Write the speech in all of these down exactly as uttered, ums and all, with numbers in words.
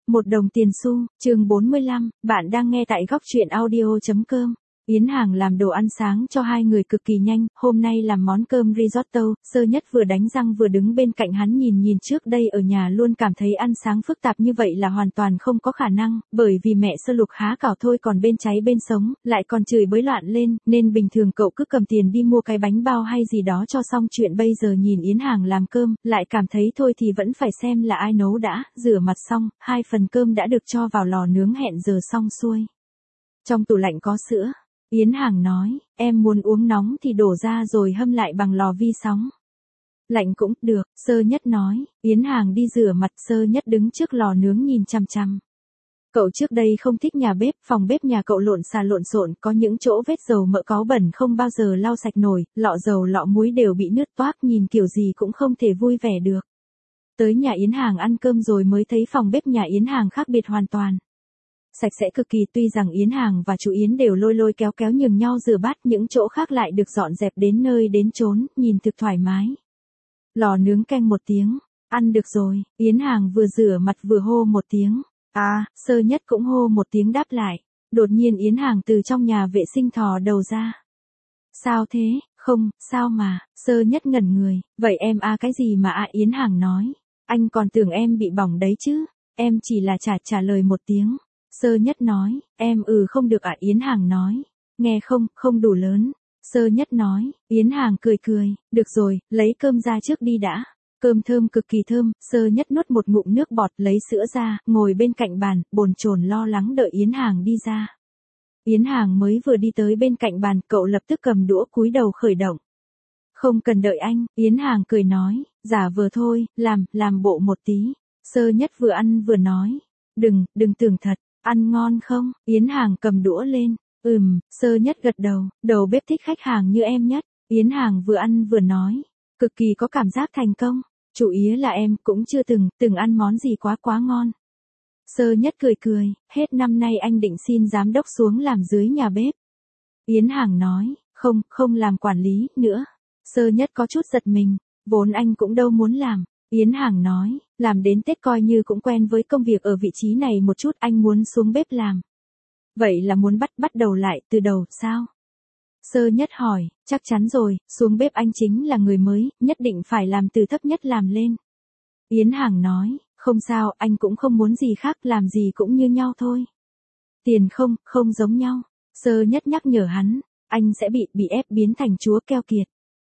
Một đồng tiền xu, chương bốn mươi lăm, bạn đang nghe tại góc truyện audio.com. Yến Hàng làm đồ ăn sáng cho hai người cực kỳ nhanh, hôm nay làm món cơm risotto, Sơ Nhất vừa đánh răng vừa đứng bên cạnh hắn nhìn nhìn trước đây ở nhà luôn cảm thấy ăn sáng phức tạp như vậy là hoàn toàn không có khả năng, bởi vì mẹ Sơ Lục há cảo thôi còn bên cháy bên sống, lại còn chửi bới loạn lên, nên bình thường cậu cứ cầm tiền đi mua cái bánh bao hay gì đó cho xong chuyện bây giờ nhìn Yến Hàng làm cơm, lại cảm thấy thôi thì vẫn phải xem là ai nấu đã, rửa mặt xong, hai phần cơm đã được cho vào lò nướng hẹn giờ xong xuôi. Trong tủ lạnh có sữa. Yến Hàng nói, em muốn uống nóng thì đổ ra rồi hâm lại bằng lò vi sóng. Lạnh cũng được, Sơ Nhất nói, Yến Hàng đi rửa mặt, Sơ Nhất đứng trước lò nướng nhìn chằm chằm. Cậu trước đây không thích nhà bếp, phòng bếp nhà cậu lộn xà lộn xộn, có những chỗ vết dầu mỡ cáu bẩn không bao giờ lau sạch nổi, lọ dầu lọ muối đều bị nứt toác, nhìn kiểu gì cũng không thể vui vẻ được. Tới nhà Yến Hàng ăn cơm rồi mới thấy phòng bếp nhà Yến Hàng khác biệt hoàn toàn. Sạch sẽ cực kỳ, tuy rằng Yến Hàng và chú Yến đều lôi lôi kéo kéo nhường nhau rửa bát, những chỗ khác lại được dọn dẹp đến nơi đến chốn, nhìn thực thoải mái. Lò nướng canh một tiếng, ăn được rồi, Yến Hàng vừa rửa mặt vừa hô một tiếng. À, Sơ Nhất cũng hô một tiếng đáp lại. Đột nhiên Yến Hàng từ trong nhà vệ sinh thò đầu ra. Sao thế, không, sao mà, Sơ Nhất ngẩn người, vậy em a à cái gì mà a à, Yến Hàng nói. Anh còn tưởng em bị bỏng đấy chứ, em chỉ là trả trả lời một tiếng. Sơ Nhất nói, em ừ không được ạ à, Yến Hàng nói. Nghe không, không đủ lớn. Sơ Nhất nói, Yến Hàng cười cười, được rồi, lấy cơm ra trước đi đã. Cơm thơm cực kỳ thơm, Sơ Nhất nuốt một ngụm nước bọt lấy sữa ra, ngồi bên cạnh bàn, bồn chồn lo lắng đợi Yến Hàng đi ra. Yến Hàng mới vừa đi tới bên cạnh bàn, cậu lập tức cầm đũa cúi đầu khởi động. Không cần đợi anh, Yến Hàng cười nói, giả vờ thôi, làm, làm bộ một tí. Sơ Nhất vừa ăn vừa nói, đừng, đừng tưởng thật. Ăn ngon không? Yến Hàng cầm đũa lên. Ừm, Sơ Nhất gật đầu, đầu bếp thích khách hàng như em nhất. Yến Hàng vừa ăn vừa nói, cực kỳ có cảm giác thành công. Chủ yếu là em cũng chưa từng, từng ăn món gì quá quá ngon. Sơ Nhất cười cười, hết năm nay anh định xin giám đốc xuống làm dưới nhà bếp. Yến Hàng nói, không, không làm quản lý nữa. Sơ Nhất có chút giật mình, vốn anh cũng đâu muốn làm. Yến Hàng nói, làm đến Tết coi như cũng quen với công việc ở vị trí này một chút, anh muốn xuống bếp làm. Vậy là muốn bắt bắt đầu lại từ đầu, sao? Sơ Nhất hỏi, chắc chắn rồi, xuống bếp anh chính là người mới, nhất định phải làm từ thấp nhất làm lên. Yến Hàng nói, không sao, anh cũng không muốn gì khác, làm gì cũng như nhau thôi. Tiền không, không giống nhau. Sơ Nhất nhắc nhở hắn, anh sẽ bị, bị ép biến thành chúa keo kiệt.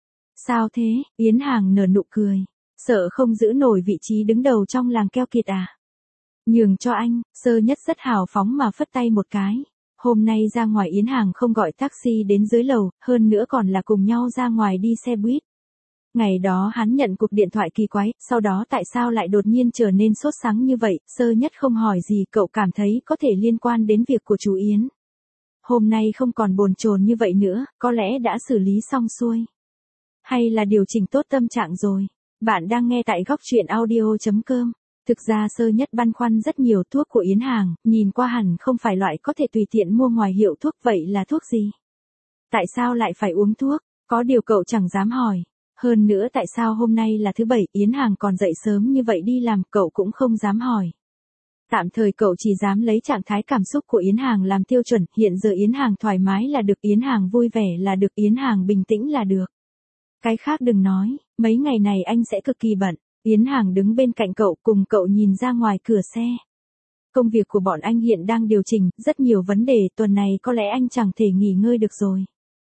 Sao thế? Yến Hàng nở nụ cười. Sợ không giữ nổi vị trí đứng đầu trong làng keo kiệt à? Nhường cho anh, Sơ Nhất rất hào phóng mà phất tay một cái. Hôm nay ra ngoài Yến Hàng không gọi taxi đến dưới lầu, hơn nữa còn là cùng nhau ra ngoài đi xe buýt. Ngày đó hắn nhận cuộc điện thoại kỳ quái, sau đó tại sao lại đột nhiên trở nên sốt sắng như vậy, Sơ Nhất không hỏi gì, cậu cảm thấy có thể liên quan đến việc của chú Yến. Hôm nay không còn bồn chồn như vậy nữa, có lẽ đã xử lý xong xuôi. Hay là điều chỉnh tốt tâm trạng rồi. Bạn đang nghe tại góc truyện audio.com. Thực ra Sơ Nhất băn khoăn rất nhiều, thuốc của Yến Hàng, nhìn qua hẳn không phải loại có thể tùy tiện mua ngoài hiệu thuốc, vậy là thuốc gì? Tại sao lại phải uống thuốc? Có điều cậu chẳng dám hỏi. Hơn nữa tại sao hôm nay là thứ bảy, Yến Hàng còn dậy sớm như vậy đi làm, cậu cũng không dám hỏi. Tạm thời cậu chỉ dám lấy trạng thái cảm xúc của Yến Hàng làm tiêu chuẩn, hiện giờ Yến Hàng thoải mái là được, Yến Hàng vui vẻ là được, Yến Hàng bình tĩnh là được. Cái khác đừng nói, mấy ngày này anh sẽ cực kỳ bận. Yến Hàng đứng bên cạnh cậu, cùng cậu nhìn ra ngoài cửa xe. Công việc của bọn anh hiện đang điều chỉnh, rất nhiều vấn đề, tuần này có lẽ anh chẳng thể nghỉ ngơi được rồi.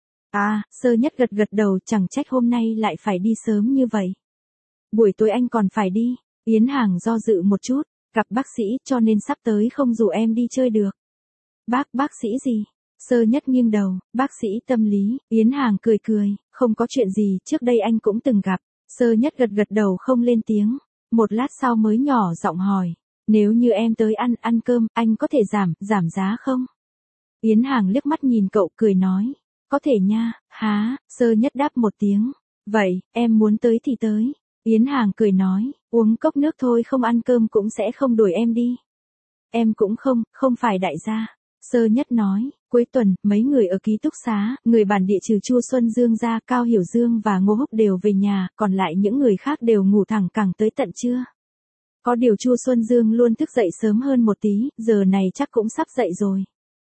À, Sơ Nhất gật gật đầu, chẳng trách hôm nay lại phải đi sớm như vậy. Buổi tối anh còn phải đi. Yến Hàng do dự một chút, gặp bác sĩ cho nên sắp tới không rủ em đi chơi được. Bác, bác sĩ gì? Sơ Nhất nghiêng đầu, bác sĩ tâm lý. Yến Hàng cười cười, không có chuyện gì, trước đây anh cũng từng gặp. Sơ Nhất gật gật đầu không lên tiếng, một lát sau mới nhỏ giọng hỏi, nếu như em tới ăn, ăn cơm, anh có thể giảm, giảm giá không? Yến Hàng liếc mắt nhìn cậu cười nói, có thể nha, há, Sơ Nhất đáp một tiếng, vậy, em muốn tới thì tới. Yến Hàng cười nói, uống cốc nước thôi, không ăn cơm cũng sẽ không đuổi em đi. Em cũng không, không phải đại gia. Sơ Nhất nói, cuối tuần, mấy người ở ký túc xá, người bản địa trừ Chu Xuân Dương ra, Cao Hiểu Dương và Ngô Húc đều về nhà, còn lại những người khác đều ngủ thẳng cẳng tới tận trưa. Có điều Chu Xuân Dương luôn thức dậy sớm hơn một tí, giờ này chắc cũng sắp dậy rồi.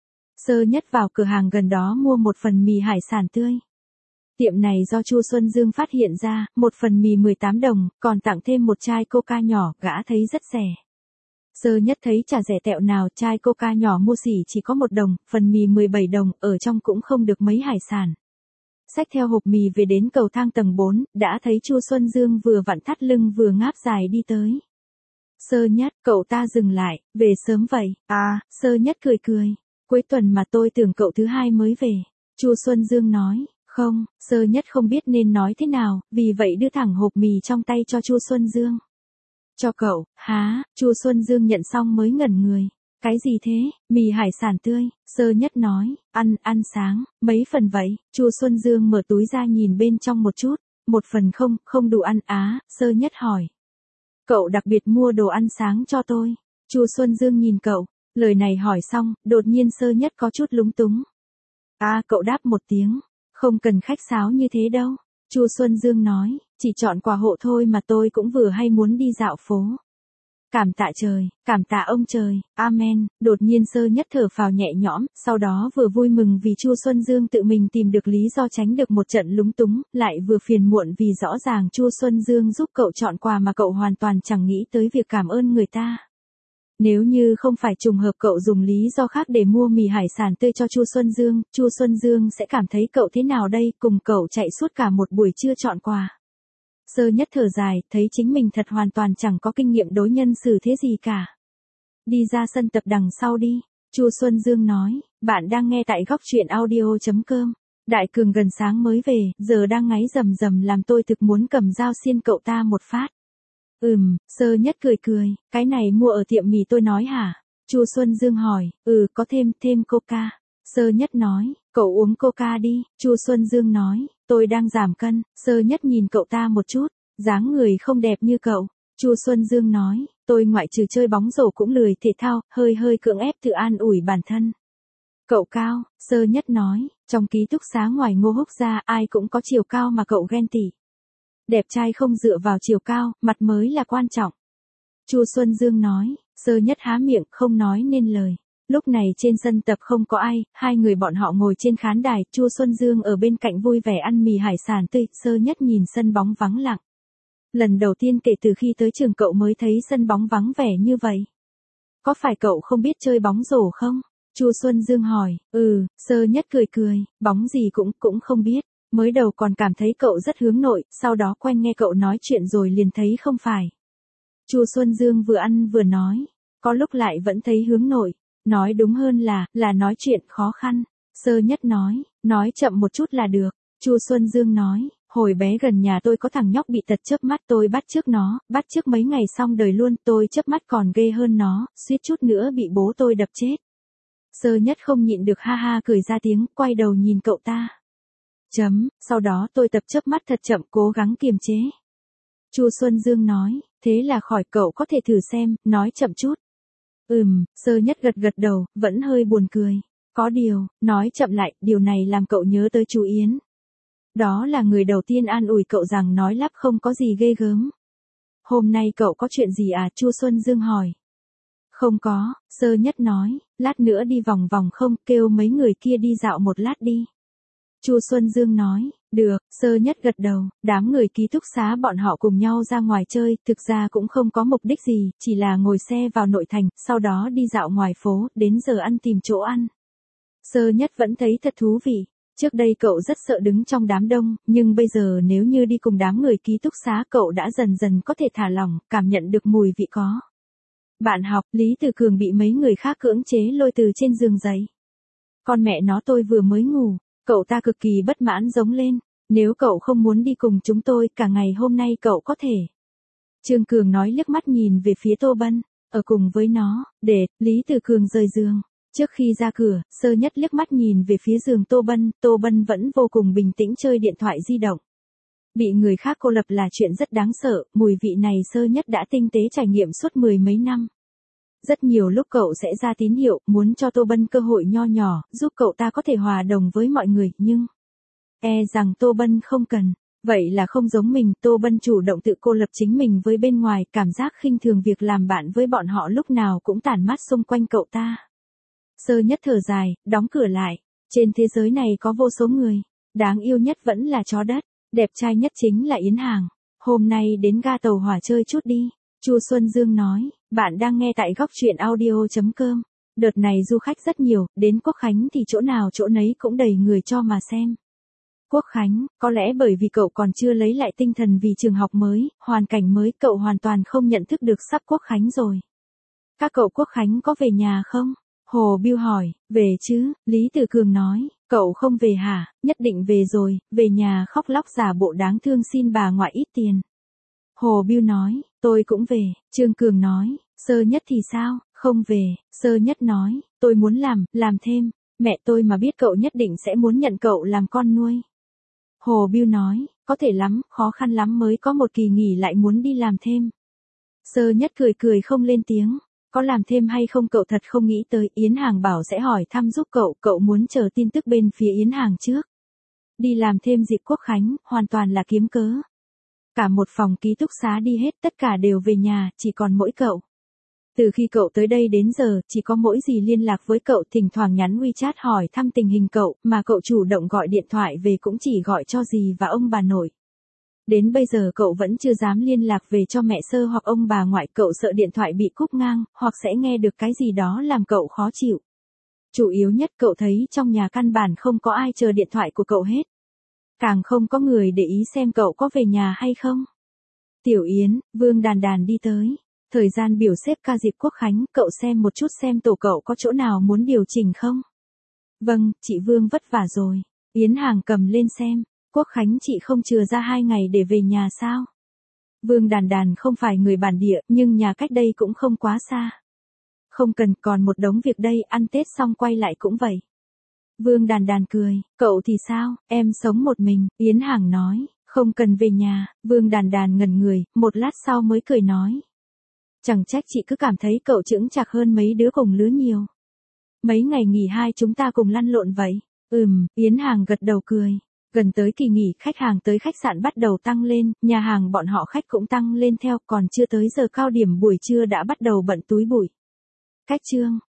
Sơ Nhất vào cửa hàng gần đó mua một phần mì hải sản tươi. Tiệm này do Chu Xuân Dương phát hiện ra, một phần mì mười tám đồng, còn tặng thêm một chai coca nhỏ, gã thấy rất rẻ. Sơ Nhất thấy chả rẻ tẹo nào, chai coca nhỏ mua xỉ chỉ có một đồng, phần mì mười bảy đồng, ở trong cũng không được mấy hải sản. Xách theo hộp mì về đến cầu thang tầng bốn, đã thấy Chu Xuân Dương vừa vặn thắt lưng vừa ngáp dài đi tới. Sơ Nhất, cậu ta dừng lại, về sớm vậy, à, Sơ Nhất cười cười, cuối tuần mà tôi tưởng cậu thứ hai mới về. Chu Xuân Dương nói, không, Sơ Nhất không biết nên nói thế nào, vì vậy đưa thẳng hộp mì trong tay cho Chu Xuân Dương. Cho cậu, há, Chu Xuân Dương nhận xong mới ngẩn người. Cái gì thế, mì hải sản tươi, Sơ Nhất nói, ăn, ăn sáng, mấy phần vậy, Chu Xuân Dương mở túi ra nhìn bên trong một chút, một phần không, không đủ ăn á, Sơ Nhất hỏi. Cậu đặc biệt mua đồ ăn sáng cho tôi, Chu Xuân Dương nhìn cậu, lời này hỏi xong, đột nhiên Sơ Nhất có chút lúng túng. À, cậu đáp một tiếng, không cần khách sáo như thế đâu, Chu Xuân Dương nói, chỉ chọn quà hộ thôi mà tôi cũng vừa hay muốn đi dạo phố. Cảm tạ trời, cảm tạ ông trời, amen, đột nhiên Sơ Nhất thở phào nhẹ nhõm, sau đó vừa vui mừng vì Chu Xuân Dương tự mình tìm được lý do tránh được một trận lúng túng, lại vừa phiền muộn vì rõ ràng Chu Xuân Dương giúp cậu chọn quà mà cậu hoàn toàn chẳng nghĩ tới việc cảm ơn người ta. Nếu như không phải trùng hợp cậu dùng lý do khác để mua mì hải sản tươi cho Chu Xuân Dương, Chu Xuân Dương sẽ cảm thấy cậu thế nào đây, cùng cậu chạy suốt cả một buổi trưa chọn quà. Sơ Nhất thở dài, thấy chính mình thật hoàn toàn chẳng có kinh nghiệm đối nhân xử thế gì cả. Đi ra sân tập đằng sau đi, Chu Xuân Dương nói, bạn đang nghe tại góc truyện audio chấm com. Đại Cường gần sáng mới về, giờ đang ngáy rầm rầm làm tôi thực muốn cầm dao xiên cậu ta một phát. Ừm, Sơ Nhất cười cười, cái này mua ở tiệm mì tôi nói hả? Chu Xuân Dương hỏi, ừ, có thêm, thêm coca. Sơ Nhất nói, cậu uống coca đi, Chu Xuân Dương nói, tôi đang giảm cân. Sơ Nhất nhìn cậu ta một chút, dáng người không đẹp như cậu. Chu Xuân Dương nói, tôi ngoại trừ chơi bóng rổ cũng lười thể thao, hơi hơi cưỡng ép tự an ủi bản thân. Cậu cao, Sơ Nhất nói, trong ký túc xá ngoài Ngô Húc ra ai cũng có chiều cao mà cậu ghen tị. Đẹp trai không dựa vào chiều cao, mặt mới là quan trọng. Chu Xuân Dương nói, Sơ Nhất há miệng không nói nên lời. Lúc này trên sân tập không có ai, hai người bọn họ ngồi trên khán đài, Chu Xuân Dương ở bên cạnh vui vẻ ăn mì hải sản tươi, Sơ Nhất nhìn sân bóng vắng lặng. Lần đầu tiên kể từ khi tới trường cậu mới thấy sân bóng vắng vẻ như vậy. Có phải cậu không biết chơi bóng rổ không? Chu Xuân Dương hỏi, ừ, Sơ Nhất cười cười, bóng gì cũng, cũng không biết. Mới đầu còn cảm thấy cậu rất hướng nội, sau đó quen nghe cậu nói chuyện rồi liền thấy không phải. Chu Xuân Dương vừa ăn vừa nói, có lúc lại vẫn thấy hướng nội, nói đúng hơn là, là nói chuyện khó khăn. Sơ Nhất nói, nói chậm một chút là được. Chu Xuân Dương nói, hồi bé gần nhà tôi có thằng nhóc bị tật chớp mắt, tôi bắt chước nó, bắt chước mấy ngày xong đời luôn, tôi chớp mắt còn ghê hơn nó, suýt chút nữa bị bố tôi đập chết. Sơ Nhất không nhịn được ha ha cười ra tiếng, quay đầu nhìn cậu ta. Chấm, sau đó tôi tập chớp mắt thật chậm, cố gắng kiềm chế. Chu Xuân Dương nói, thế là khỏi, cậu có thể thử xem, nói chậm chút. Ừm, Sơ Nhất gật gật đầu, vẫn hơi buồn cười. Có điều, nói chậm lại, điều này làm cậu nhớ tới chú Yến. Đó là người đầu tiên an ủi cậu rằng nói lắp không có gì ghê gớm. Hôm nay cậu có chuyện gì à? Chu Xuân Dương hỏi. Không có, Sơ Nhất nói, lát nữa đi vòng vòng không, kêu mấy người kia đi dạo một lát đi. Chu Xuân Dương nói, được, Sơ Nhất gật đầu, đám người ký túc xá bọn họ cùng nhau ra ngoài chơi, thực ra cũng không có mục đích gì, chỉ là ngồi xe vào nội thành, sau đó đi dạo ngoài phố, đến giờ ăn tìm chỗ ăn. Sơ Nhất vẫn thấy thật thú vị, trước đây cậu rất sợ đứng trong đám đông, nhưng bây giờ nếu như đi cùng đám người ký túc xá cậu đã dần dần có thể thả lỏng, cảm nhận được mùi vị có. Bạn học, Lý Từ Cường bị mấy người khác cưỡng chế lôi từ trên giường dậy. Con mẹ nó, tôi vừa mới ngủ. Cậu ta cực kỳ bất mãn giống lên, nếu cậu không muốn đi cùng chúng tôi, cả ngày hôm nay cậu có thể. Trương Cường nói liếc mắt nhìn về phía Tô Bân, ở cùng với nó, để, Lý Từ Cường rời giường. Trước khi ra cửa, Sơ Nhất liếc mắt nhìn về phía giường Tô Bân, Tô Bân vẫn vô cùng bình tĩnh chơi điện thoại di động. Bị người khác cô lập là chuyện rất đáng sợ, mùi vị này Sơ Nhất đã tinh tế trải nghiệm suốt mười mấy năm. Rất nhiều lúc cậu sẽ ra tín hiệu, muốn cho Tô Bân cơ hội nho nhỏ, giúp cậu ta có thể hòa đồng với mọi người, nhưng e rằng Tô Bân không cần. Vậy là không giống mình, Tô Bân chủ động tự cô lập chính mình với bên ngoài, cảm giác khinh thường việc làm bạn với bọn họ lúc nào cũng tản mát xung quanh cậu ta. Sơ Nhất thở dài, đóng cửa lại. Trên thế giới này có vô số người, đáng yêu nhất vẫn là chó đất, đẹp trai nhất chính là Yến Hàng. Hôm nay đến ga tàu hỏa chơi chút đi. Chu Xuân Dương nói, bạn đang nghe tại góc truyện audio.com. Đợt này du khách rất nhiều, đến Quốc Khánh thì chỗ nào chỗ nấy cũng đầy người cho mà xem. Quốc Khánh, có lẽ bởi vì cậu còn chưa lấy lại tinh thần vì trường học mới, hoàn cảnh mới, cậu hoàn toàn không nhận thức được sắp Quốc Khánh rồi. Các cậu Quốc Khánh có về nhà không? Hồ Biêu hỏi, về chứ, Lý Tử Cường nói, cậu không về hả? Nhất định về rồi, về nhà khóc lóc giả bộ đáng thương xin bà ngoại ít tiền. Hồ Biêu nói, tôi cũng về. Trương Cường nói, Sơ Nhất thì sao? Không về. Sơ Nhất nói, tôi muốn làm, làm thêm. Mẹ tôi mà biết cậu nhất định sẽ muốn nhận cậu làm con nuôi. Hồ Biêu nói, có thể lắm, khó khăn lắm mới có một kỳ nghỉ lại muốn đi làm thêm. Sơ Nhất cười cười không lên tiếng. Có làm thêm hay không cậu thật không nghĩ tới, Yến Hàng bảo sẽ hỏi thăm giúp cậu, cậu muốn chờ tin tức bên phía Yến Hàng trước. Đi làm thêm dịp Quốc Khánh, hoàn toàn là kiếm cớ. Cả một phòng ký túc xá đi hết, tất cả đều về nhà, chỉ còn mỗi cậu. Từ khi cậu tới đây đến giờ, chỉ có mỗi dì liên lạc với cậu, thỉnh thoảng nhắn WeChat hỏi thăm tình hình cậu, mà cậu chủ động gọi điện thoại về cũng chỉ gọi cho dì và ông bà nội. Đến bây giờ cậu vẫn chưa dám liên lạc về cho mẹ Sơ hoặc ông bà ngoại, cậu sợ điện thoại bị cúp ngang, hoặc sẽ nghe được cái gì đó làm cậu khó chịu. Chủ yếu nhất cậu thấy trong nhà căn bản không có ai chờ điện thoại của cậu hết. Càng không có người để ý xem cậu có về nhà hay không. Tiểu Yến, Vương Đàn Đàn đi tới. Thời gian biểu xếp ca dịp Quốc Khánh, cậu xem một chút xem tổ cậu có chỗ nào muốn điều chỉnh không? Vâng, chị Vương vất vả rồi. Yến Hàng cầm lên xem. Quốc Khánh chị không chừa ra hai ngày để về nhà sao? Vương Đàn Đàn không phải người bản địa, nhưng nhà cách đây cũng không quá xa. Không cần, còn một đống việc đây, ăn Tết xong quay lại cũng vậy. Vương Đàn Đàn cười, cậu thì sao, em sống một mình, Yến Hàng nói, không cần về nhà. Vương Đàn Đàn ngẩn người, một lát sau mới cười nói. Chẳng trách chị cứ cảm thấy cậu chững chạc hơn mấy đứa cùng lứa nhiều. Mấy ngày nghỉ hai chúng ta cùng lăn lộn vậy. Ừm, Yến Hàng gật đầu cười. Gần tới kỳ nghỉ, khách hàng tới khách sạn bắt đầu tăng lên, nhà hàng bọn họ khách cũng tăng lên theo, còn chưa tới giờ cao điểm buổi trưa đã bắt đầu bận túi bụi. Cách chương